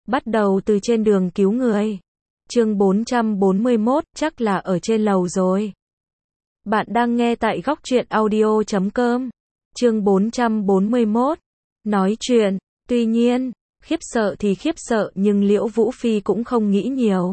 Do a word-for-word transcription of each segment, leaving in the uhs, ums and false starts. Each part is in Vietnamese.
Bắt đầu từ trên đường cứu người. Chương bốn trăm bốn mươi mốt, chắc là ở trên lầu rồi. Bạn đang nghe tại góc truyện audio chấm com. Chương bốn trăm bốn mươi mốt. Nói chuyện. Tuy nhiên, khiếp sợ thì khiếp sợ nhưng Liễu Vũ Phi cũng không nghĩ nhiều.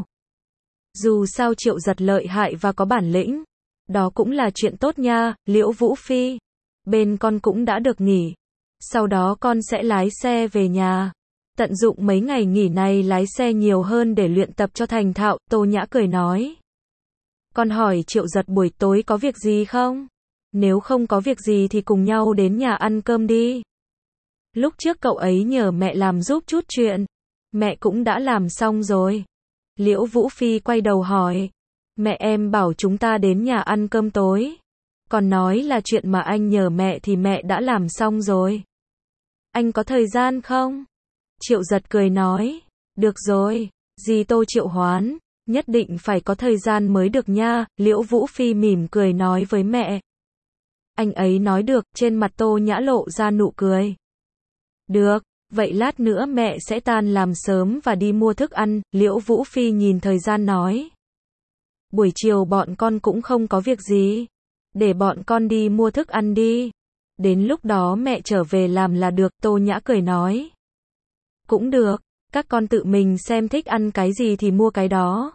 Dù sao Triệu Giật lợi hại và có bản lĩnh. Đó cũng là chuyện tốt nha, Liễu Vũ Phi. Bên con cũng đã được nghỉ. Sau đó con sẽ lái xe về nhà. Tận dụng mấy ngày nghỉ này lái xe nhiều hơn để luyện tập cho thành thạo, Tô Nhã cười nói. Con hỏi Triệu Giật buổi tối có việc gì không? Nếu không có việc gì thì cùng nhau đến nhà ăn cơm đi. Lúc trước cậu ấy nhờ mẹ làm giúp chút chuyện. Mẹ cũng đã làm xong rồi. Liễu Vũ Phi quay đầu hỏi. Mẹ em bảo chúng ta đến nhà ăn cơm tối. Còn nói là chuyện mà anh nhờ mẹ thì mẹ đã làm xong rồi. Anh có thời gian không? Triệu Giật cười nói. Được rồi, dì Tô Triệu Hoán, nhất định phải có thời gian mới được nha, Liễu Vũ Phi mỉm cười nói với mẹ. Anh ấy nói được, trên mặt Tô Nhã lộ ra nụ cười. Được, vậy lát nữa mẹ sẽ tan làm sớm và đi mua thức ăn, Liễu Vũ Phi nhìn thời gian nói. Buổi chiều bọn con cũng không có việc gì. Để bọn con đi mua thức ăn đi. Đến lúc đó mẹ trở về làm là được, Tô Nhã cười nói. Cũng được, các con tự mình xem thích ăn cái gì thì mua cái đó.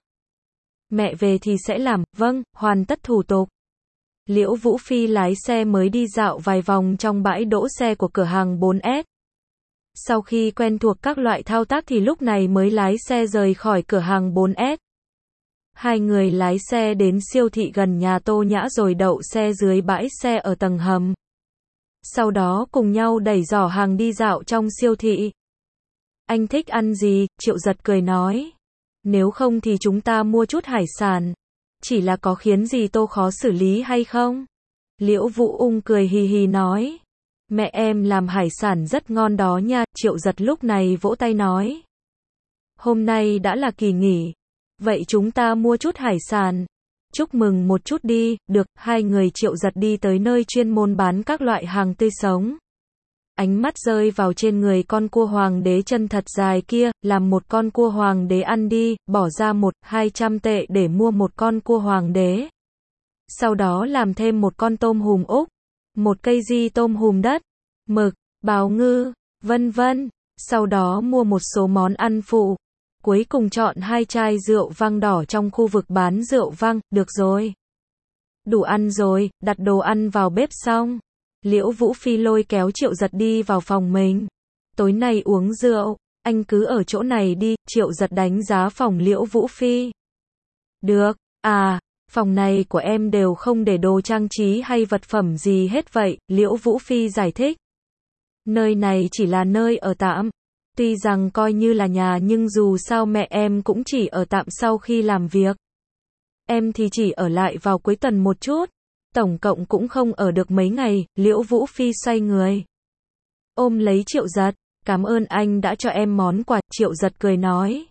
Mẹ về thì sẽ làm, vâng, hoàn tất thủ tục. Liễu Vũ Phi lái xe mới đi dạo vài vòng trong bãi đỗ xe của cửa hàng bốn S. Sau khi quen thuộc các loại thao tác thì lúc này mới lái xe rời khỏi cửa hàng bốn S. Hai người lái xe đến siêu thị gần nhà Tô Nhã rồi đậu xe dưới bãi xe ở tầng hầm. Sau đó cùng nhau đẩy giỏ hàng đi dạo trong siêu thị. Anh thích ăn gì? Triệu Giật cười nói. Nếu không thì chúng ta mua chút hải sản. Chỉ là có khiến gì Tô khó xử lý hay không? Liễu Vũ Ung cười hì hì nói. Mẹ em làm hải sản rất ngon đó nha, Triệu Giật lúc này vỗ tay nói. Hôm nay đã là kỳ nghỉ. Vậy chúng ta mua chút hải sản. Chúc mừng một chút đi, được, hai người Triệu Giật đi tới nơi chuyên môn bán các loại hàng tươi sống. Ánh mắt rơi vào trên người con cua hoàng đế chân thật dài kia, làm một con cua hoàng đế ăn đi, bỏ ra một, hai trăm tệ để mua một con cua hoàng đế. Sau đó làm thêm một con tôm hùm Úc, một cây di tôm hùm đất, mực, bào ngư, vân vân. Sau đó mua một số món ăn phụ. Cuối cùng chọn hai chai rượu vang đỏ trong khu vực bán rượu vang, được rồi. Đủ ăn rồi, đặt đồ ăn vào bếp xong. Liễu Vũ Phi lôi kéo Triệu Giật đi vào phòng mình. Tối nay uống rượu, anh cứ ở chỗ này đi, Triệu Giật đánh giá phòng Liễu Vũ Phi. Được, à, phòng này của em đều không để đồ trang trí hay vật phẩm gì hết vậy, Liễu Vũ Phi giải thích. Nơi này chỉ là nơi ở tạm. Tuy rằng coi như là nhà nhưng dù sao mẹ em cũng chỉ ở tạm sau khi làm việc. Em thì chỉ ở lại vào cuối tuần một chút. Tổng cộng cũng không ở được mấy ngày, Liễu Vũ Phi xoay người. Ôm lấy Triệu Giật, cảm ơn anh đã cho em món quà, Triệu Giật cười nói.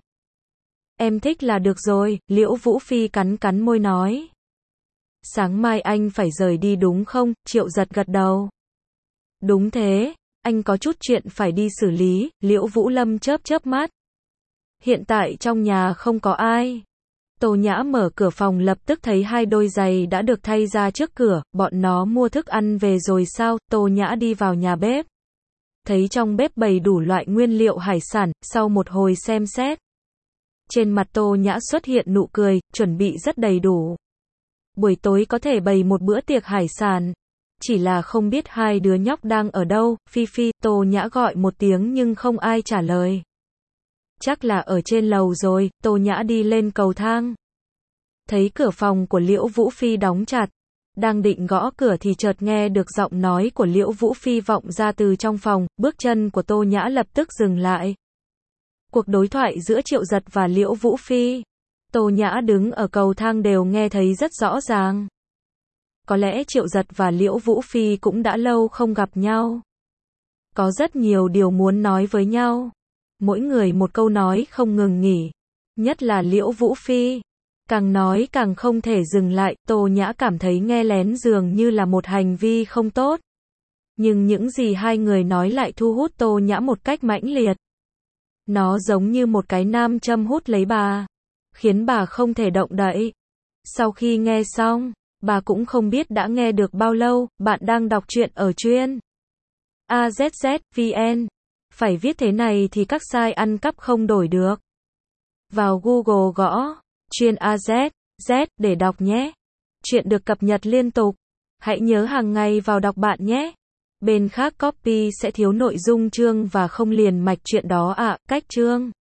Em thích là được rồi, Liễu Vũ Phi cắn cắn môi nói. Sáng mai anh phải rời đi đúng không, Triệu Giật gật đầu. Đúng thế, anh có chút chuyện phải đi xử lý, Liễu Vũ Lâm chớp chớp mắt. Hiện tại trong nhà không có ai. Tô Nhã mở cửa phòng lập tức thấy hai đôi giày đã được thay ra trước cửa, bọn nó mua thức ăn về rồi sao, Tô Nhã đi vào nhà bếp. Thấy trong bếp bày đủ loại nguyên liệu hải sản, sau một hồi xem xét. Trên mặt Tô Nhã xuất hiện nụ cười, chuẩn bị rất đầy đủ. Buổi tối có thể bày một bữa tiệc hải sản. Chỉ là không biết hai đứa nhóc đang ở đâu, Phi Phi, Tô Nhã gọi một tiếng nhưng không ai trả lời. Chắc là ở trên lầu rồi, Tô Nhã đi lên cầu thang. Thấy cửa phòng của Liễu Vũ Phi đóng chặt. Đang định gõ cửa thì chợt nghe được giọng nói của Liễu Vũ Phi vọng ra từ trong phòng, bước chân của Tô Nhã lập tức dừng lại. Cuộc đối thoại giữa Triệu Giật và Liễu Vũ Phi. Tô Nhã đứng ở cầu thang đều nghe thấy rất rõ ràng. Có lẽ Triệu Giật và Liễu Vũ Phi cũng đã lâu không gặp nhau. Có rất nhiều điều muốn nói với nhau. Mỗi người một câu nói không ngừng nghỉ. Nhất là Liễu Vũ Phi. Càng nói càng không thể dừng lại, Tô Nhã cảm thấy nghe lén dường như là một hành vi không tốt. Nhưng những gì hai người nói lại thu hút Tô Nhã một cách mãnh liệt. Nó giống như một cái nam châm hút lấy bà, khiến bà không thể động đậy. Sau khi nghe xong, bà cũng không biết đã nghe được bao lâu. Bạn đang đọc truyện ở truyện a zét zét vê en. Phải viết thế này thì các site ăn cắp không đổi được. Vào Google gõ truyện a zét zét để đọc nhé. Truyện được cập nhật liên tục. Hãy nhớ hàng ngày vào đọc bạn nhé. Bên khác copy sẽ thiếu nội dung chương và không liền mạch truyện đó ạ. À, cách chương